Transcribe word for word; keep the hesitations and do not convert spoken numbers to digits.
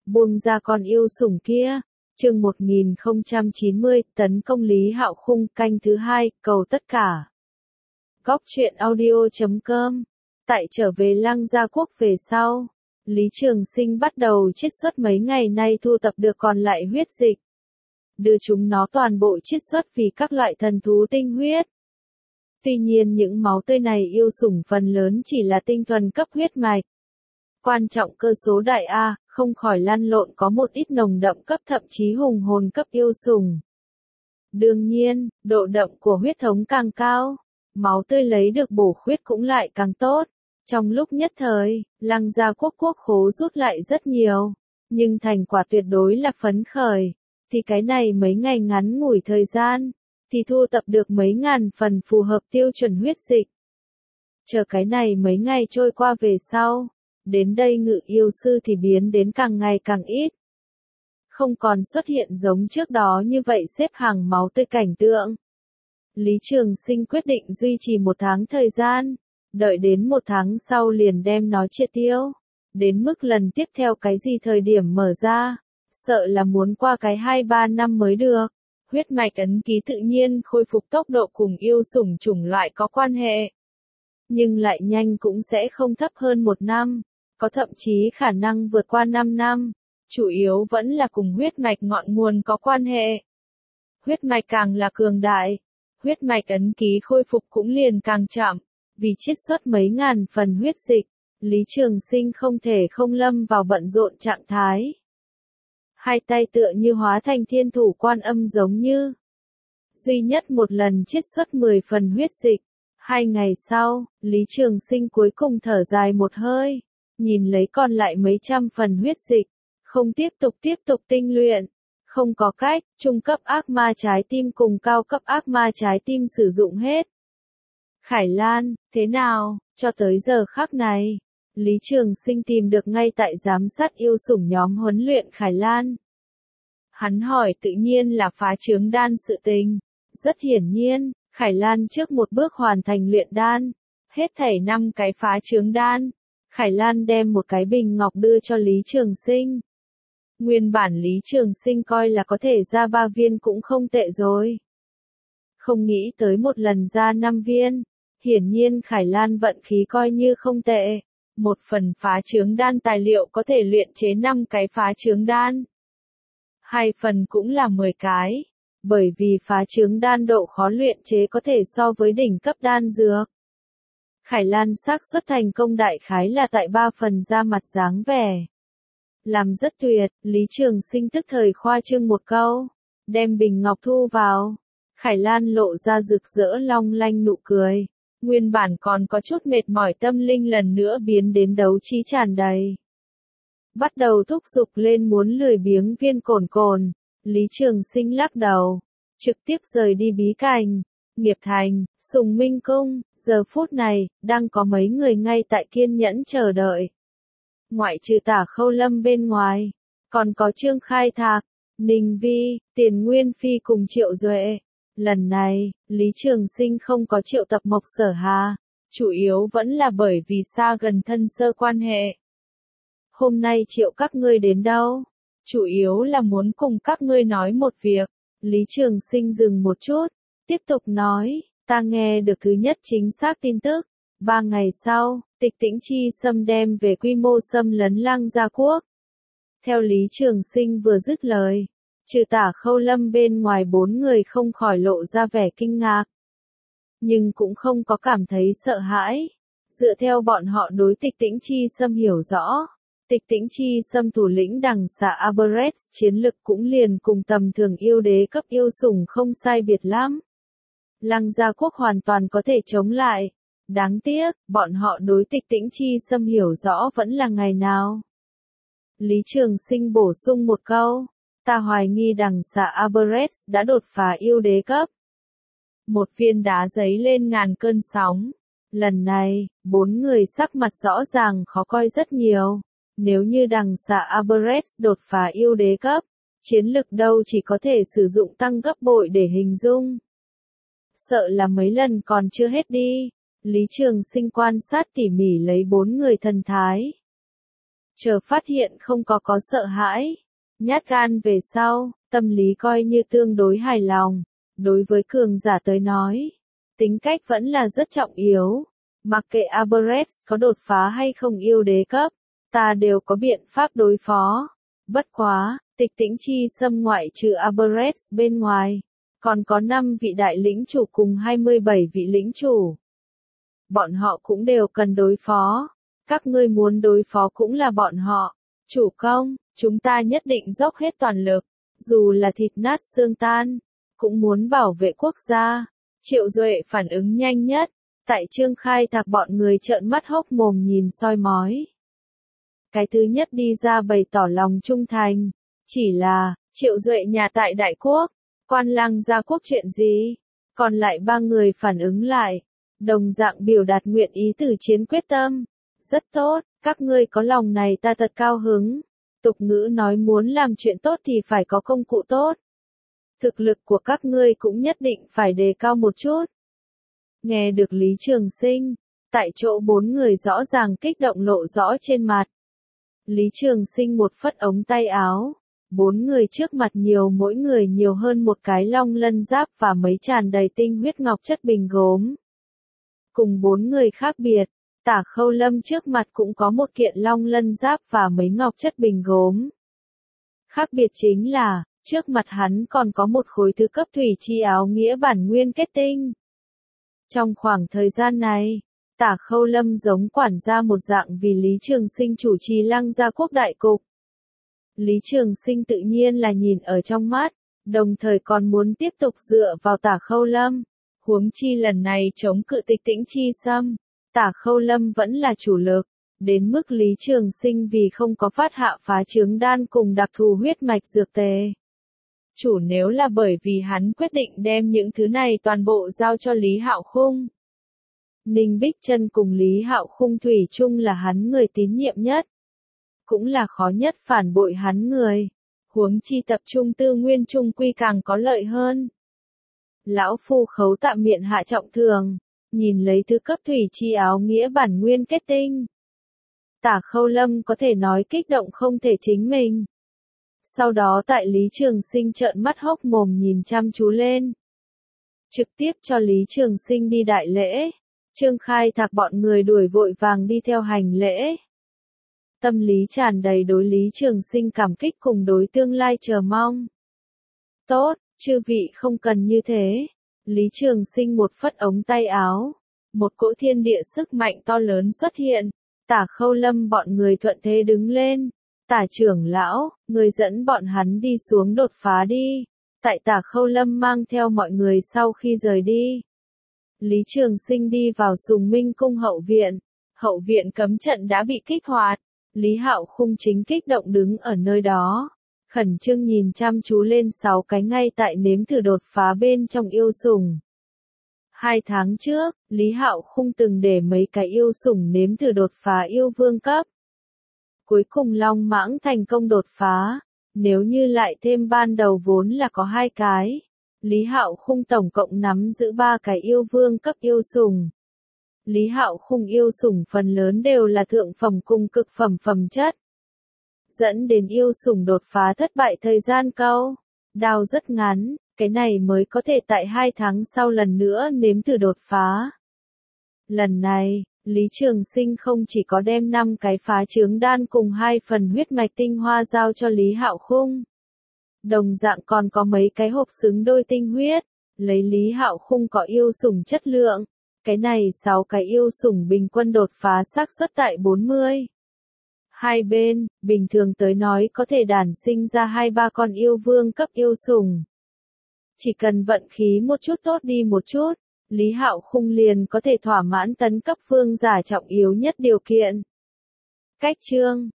buông ra con yêu sủng kia. Chương một nghìn không trăm chín mươi, tấn công Lý Hạo Khung, canh thứ hai, cầu tất cả. Góc truyện audio chấm com. Tại trở về Lăng Gia Quốc về sau, Lý Trường Sinh bắt đầu chiết xuất mấy ngày nay thu tập được còn lại huyết dịch. Đưa chúng nó toàn bộ chiết xuất vì các loại thần thú tinh huyết. Tuy nhiên những máu tươi này yêu sủng phần lớn chỉ là tinh thuần cấp huyết mạch. Quan trọng cơ số đại A, không khỏi lăn lộn có một ít nồng đậm cấp thậm chí hùng hồn cấp yêu sủng. Đương nhiên, độ đậm của huyết thống càng cao, máu tươi lấy được bổ khuyết cũng lại càng tốt. Trong lúc nhất thời, Lăng Gia Quốc quốc khố rút lại rất nhiều, nhưng thành quả tuyệt đối là phấn khởi. Thì cái này mấy ngày ngắn ngủi thời gian, thì thu tập được mấy ngàn phần phù hợp tiêu chuẩn huyết dịch. Chờ cái này mấy ngày trôi qua về sau, đến đây ngự yêu sư thì biến đến càng ngày càng ít. Không còn xuất hiện giống trước đó như vậy xếp hàng máu tươi cảnh tượng. Lý Trường Sinh quyết định duy trì một tháng thời gian, đợi đến một tháng sau liền đem nó triệt tiêu. Đến mức lần tiếp theo cái gì thời điểm mở ra, sợ là muốn qua cái hai ba năm mới được. Huyết mạch ấn ký tự nhiên khôi phục tốc độ cùng yêu sủng chủng loại có quan hệ. Nhưng lại nhanh cũng sẽ không thấp hơn một năm, có thậm chí khả năng vượt qua năm năm. Chủ yếu vẫn là cùng huyết mạch ngọn nguồn có quan hệ. Huyết mạch càng là cường đại, huyết mạch ấn ký khôi phục cũng liền càng chậm. Vì chiết xuất mấy ngàn phần huyết dịch, Lý Trường Sinh không thể không lâm vào bận rộn trạng thái. Hai tay tựa như hóa thành thiên thủ quan âm giống như. Duy nhất một lần chiết xuất mười phần huyết dịch. Hai ngày sau, Lý Trường Sinh cuối cùng thở dài một hơi, nhìn lấy còn lại mấy trăm phần huyết dịch, không tiếp tục tiếp tục tinh luyện. Không có cách, trung cấp ác ma trái tim cùng cao cấp ác ma trái tim sử dụng hết. Khải Lan, thế nào, cho tới giờ khắc này, Lý Trường Sinh tìm được ngay tại giám sát yêu sủng nhóm huấn luyện Khải Lan. Hắn hỏi tự nhiên là phá chướng đan sự tình. Rất hiển nhiên, Khải Lan trước một bước hoàn thành luyện đan. Hết thảy năm cái phá chướng đan. Khải Lan đem một cái bình ngọc đưa cho Lý Trường Sinh. Nguyên bản Lý Trường Sinh coi là có thể ra ba viên cũng không tệ rồi. Không nghĩ tới một lần ra năm viên. Hiển nhiên Khải Lan vận khí coi như không tệ. Một phần phá chướng đan tài liệu có thể luyện chế năm cái phá chướng đan. Hai phần cũng là mười cái. Bởi vì phá chướng đan độ khó luyện chế có thể so với đỉnh cấp đan dược. Khải Lan xác suất thành công đại khái là tại ba phần ra mặt dáng vẻ. Làm rất tuyệt, Lý Trường Sinh tức thời khoa trương một câu. Đem bình ngọc thu vào. Khải Lan lộ ra rực rỡ long lanh nụ cười. Nguyên bản còn có chút mệt mỏi tâm linh lần nữa biến đến đấu trí tràn đầy. Bắt đầu thúc giục lên muốn lười biếng viên cồn cồn. Lý Trường Sinh lắc đầu. Trực tiếp rời đi bí cảnh. Nghiệp thành, Sùng Minh Cung. Giờ phút này, đang có mấy người ngay tại kiên nhẫn chờ đợi. Ngoại trừ Tả Khâu Lâm bên ngoài. Còn có Trương Khai Thạc, Ninh Vi, Tiền Nguyên Phi cùng Triệu Duệ. Lần này, Lý Trường Sinh không có triệu tập Mộc Sở Hà, chủ yếu vẫn là bởi vì xa gần thân sơ quan hệ. Hôm nay triệu các ngươi đến đâu? Chủ yếu là muốn cùng các ngươi nói một việc. Lý Trường Sinh dừng một chút, tiếp tục nói, ta nghe được thứ nhất chính xác tin tức. Ba ngày sau, Tịch Tĩnh Chi xâm đem về quy mô xâm lấn Lăng Gia Quốc. Theo Lý Trường Sinh vừa dứt lời, trừ Tả Khâu Lâm bên ngoài bốn người không khỏi lộ ra vẻ kinh ngạc. Nhưng cũng không có cảm thấy sợ hãi. Dựa theo bọn họ đối Tịch Tĩnh Chi xâm hiểu rõ, Tịch Tĩnh Chi xâm thủ lĩnh đằng xà Aberrest chiến lực cũng liền cùng tầm thường yêu đế cấp yêu sủng không sai biệt lắm. Lăng Gia Quốc hoàn toàn có thể chống lại. Đáng tiếc, bọn họ đối Tịch Tĩnh Chi xâm hiểu rõ vẫn là ngày nào. Lý Trường Sinh bổ sung một câu. Ta hoài nghi đằng xà Aberrest đã đột phá yêu đế cấp. Một viên đá giấy lên ngàn cơn sóng. Lần này, bốn người sắc mặt rõ ràng khó coi rất nhiều. Nếu như đằng xà Aberrest đột phá yêu đế cấp, chiến lực đâu chỉ có thể sử dụng tăng gấp bội để hình dung. Sợ là mấy lần còn chưa hết đi. Lý Trường Sinh quan sát tỉ mỉ lấy bốn người thần thái. chờ phát hiện không có có sợ hãi, nhát gan về sau, tâm lý coi như tương đối hài lòng. Đối với cường giả tới nói, tính cách vẫn là rất trọng yếu. Mặc kệ Alberets có đột phá hay không yêu đế cấp, ta đều có biện pháp đối phó. Bất quá, Tịch Tĩnh Chi xâm ngoại trừ Alberets bên ngoài, còn có năm vị đại lĩnh chủ cùng hai mươi bảy vị lĩnh chủ. Bọn họ cũng đều cần đối phó. Các ngươi muốn đối phó cũng là bọn họ. Chủ công, chúng ta nhất định dốc hết toàn lực, dù là thịt nát xương tan, cũng muốn bảo vệ quốc gia. Triệu Duệ phản ứng nhanh nhất, tại Trương Khai Thạc bọn người trợn mắt hốc mồm nhìn soi mói. Cái thứ nhất đi ra bày tỏ lòng trung thành, chỉ là, Triệu Duệ nhà tại Đại Quốc, Quan Lăng Gia Quốc chuyện gì? Còn lại ba người phản ứng lại, đồng dạng biểu đạt nguyện ý từ chiến quyết tâm. Rất tốt, các ngươi có lòng này ta thật cao hứng. Tục ngữ nói muốn làm chuyện tốt thì phải có công cụ tốt. Thực lực của các ngươi cũng nhất định phải đề cao một chút. Nghe được Lý Trường Sinh, tại chỗ bốn người rõ ràng kích động lộ rõ trên mặt. Lý Trường Sinh một phất ống tay áo, bốn người trước mặt nhiều mỗi người nhiều hơn một cái long lân giáp và mấy tràn đầy tinh huyết ngọc chất bình gốm. Cùng bốn người khác biệt, Tả Khâu Lâm trước mặt cũng có một kiện long lân giáp và mấy ngọc chất bình gốm. Khác biệt chính là, trước mặt hắn còn có một khối thứ cấp thủy chi áo nghĩa bản nguyên kết tinh. Trong khoảng thời gian này, Tả Khâu Lâm giống quản gia một dạng vì Lý Trường Sinh chủ trì Lăng Gia Quốc đại cục. Lý Trường Sinh tự nhiên là nhìn ở trong mắt, đồng thời còn muốn tiếp tục dựa vào Tả Khâu Lâm. Huống chi lần này chống cự Tịch Tĩnh Chi xâm, Tả Khâu Lâm vẫn là chủ lực, đến mức Lý Trường Sinh vì không có phát hạ phá trướng đan cùng đặc thù huyết mạch dược tề. Chủ nếu là bởi vì hắn quyết định đem những thứ này toàn bộ giao cho Lý Hạo Khung. Ninh Bích Trân cùng Lý Hạo Khung thủy chung là hắn người tín nhiệm nhất, cũng là khó nhất phản bội hắn người. Huống chi tập trung tư nguyên trung quy càng có lợi hơn. Lão phu khấu tạm miệng hạ trọng thường, nhìn lấy thứ cấp thủy chi áo nghĩa bản nguyên kết tinh. Tả Khâu Lâm có thể nói kích động không thể chính mình. Sau đó tại Lý Trường Sinh trợn mắt hốc mồm nhìn chăm chú lên. Trực tiếp cho Lý Trường Sinh đi đại lễ. Trương Khai Thạc bọn người đuổi vội vàng đi theo hành lễ. Tâm lý tràn đầy đối Lý Trường Sinh cảm kích cùng đối tương lai chờ mong. Tốt, chư vị không cần như thế. Lý Trường Sinh một phất ống tay áo. Một cỗ thiên địa sức mạnh to lớn xuất hiện. Tả Khâu Lâm bọn người thuận thế đứng lên. Tả trưởng lão, người dẫn bọn hắn đi xuống đột phá đi. Tại Tả Khâu Lâm mang theo mọi người sau khi rời đi. Lý Trường Sinh đi vào Sùng Minh Cung hậu viện. Hậu viện cấm trận đã bị kích hoạt. Lý Hạo Khung chính kích động đứng ở nơi đó. Khẩn trương nhìn chăm chú lên sáu cái ngay tại nếm thử đột phá bên trong yêu sủng. Hai tháng trước, Lý Hạo Khung từng để mấy cái yêu sủng nếm thử đột phá yêu vương cấp. Cuối cùng Long Mãng thành công đột phá. Nếu như lại thêm ban đầu vốn là có hai cái. Lý Hạo Khung tổng cộng nắm giữ ba cái yêu vương cấp yêu sủng. Lý Hạo Khung yêu sủng phần lớn đều là thượng phẩm cùng cực phẩm phẩm chất. Dẫn đến yêu sủng đột phá thất bại thời gian câu. Đào rất ngắn, cái này mới có thể tại hai tháng sau lần nữa nếm thử đột phá. Lần này, Lý Trường Sinh không chỉ có đem năm cái phá trướng đan cùng hai phần huyết mạch tinh hoa giao cho Lý Hạo Khung. Đồng dạng còn có mấy cái hộp xứng đôi tinh huyết, lấy Lý Hạo Khung có yêu sủng chất lượng. Cái này sáu cái yêu sủng bình quân đột phá xác suất tại bốn mươi. Hai bên, bình thường tới nói có thể đản sinh ra hai ba con yêu vương cấp yêu sủng. Chỉ cần vận khí một chút tốt đi một chút, Lý Hạo Khung liền có thể thỏa mãn tấn cấp vương giả trọng yếu nhất điều kiện. Cách chương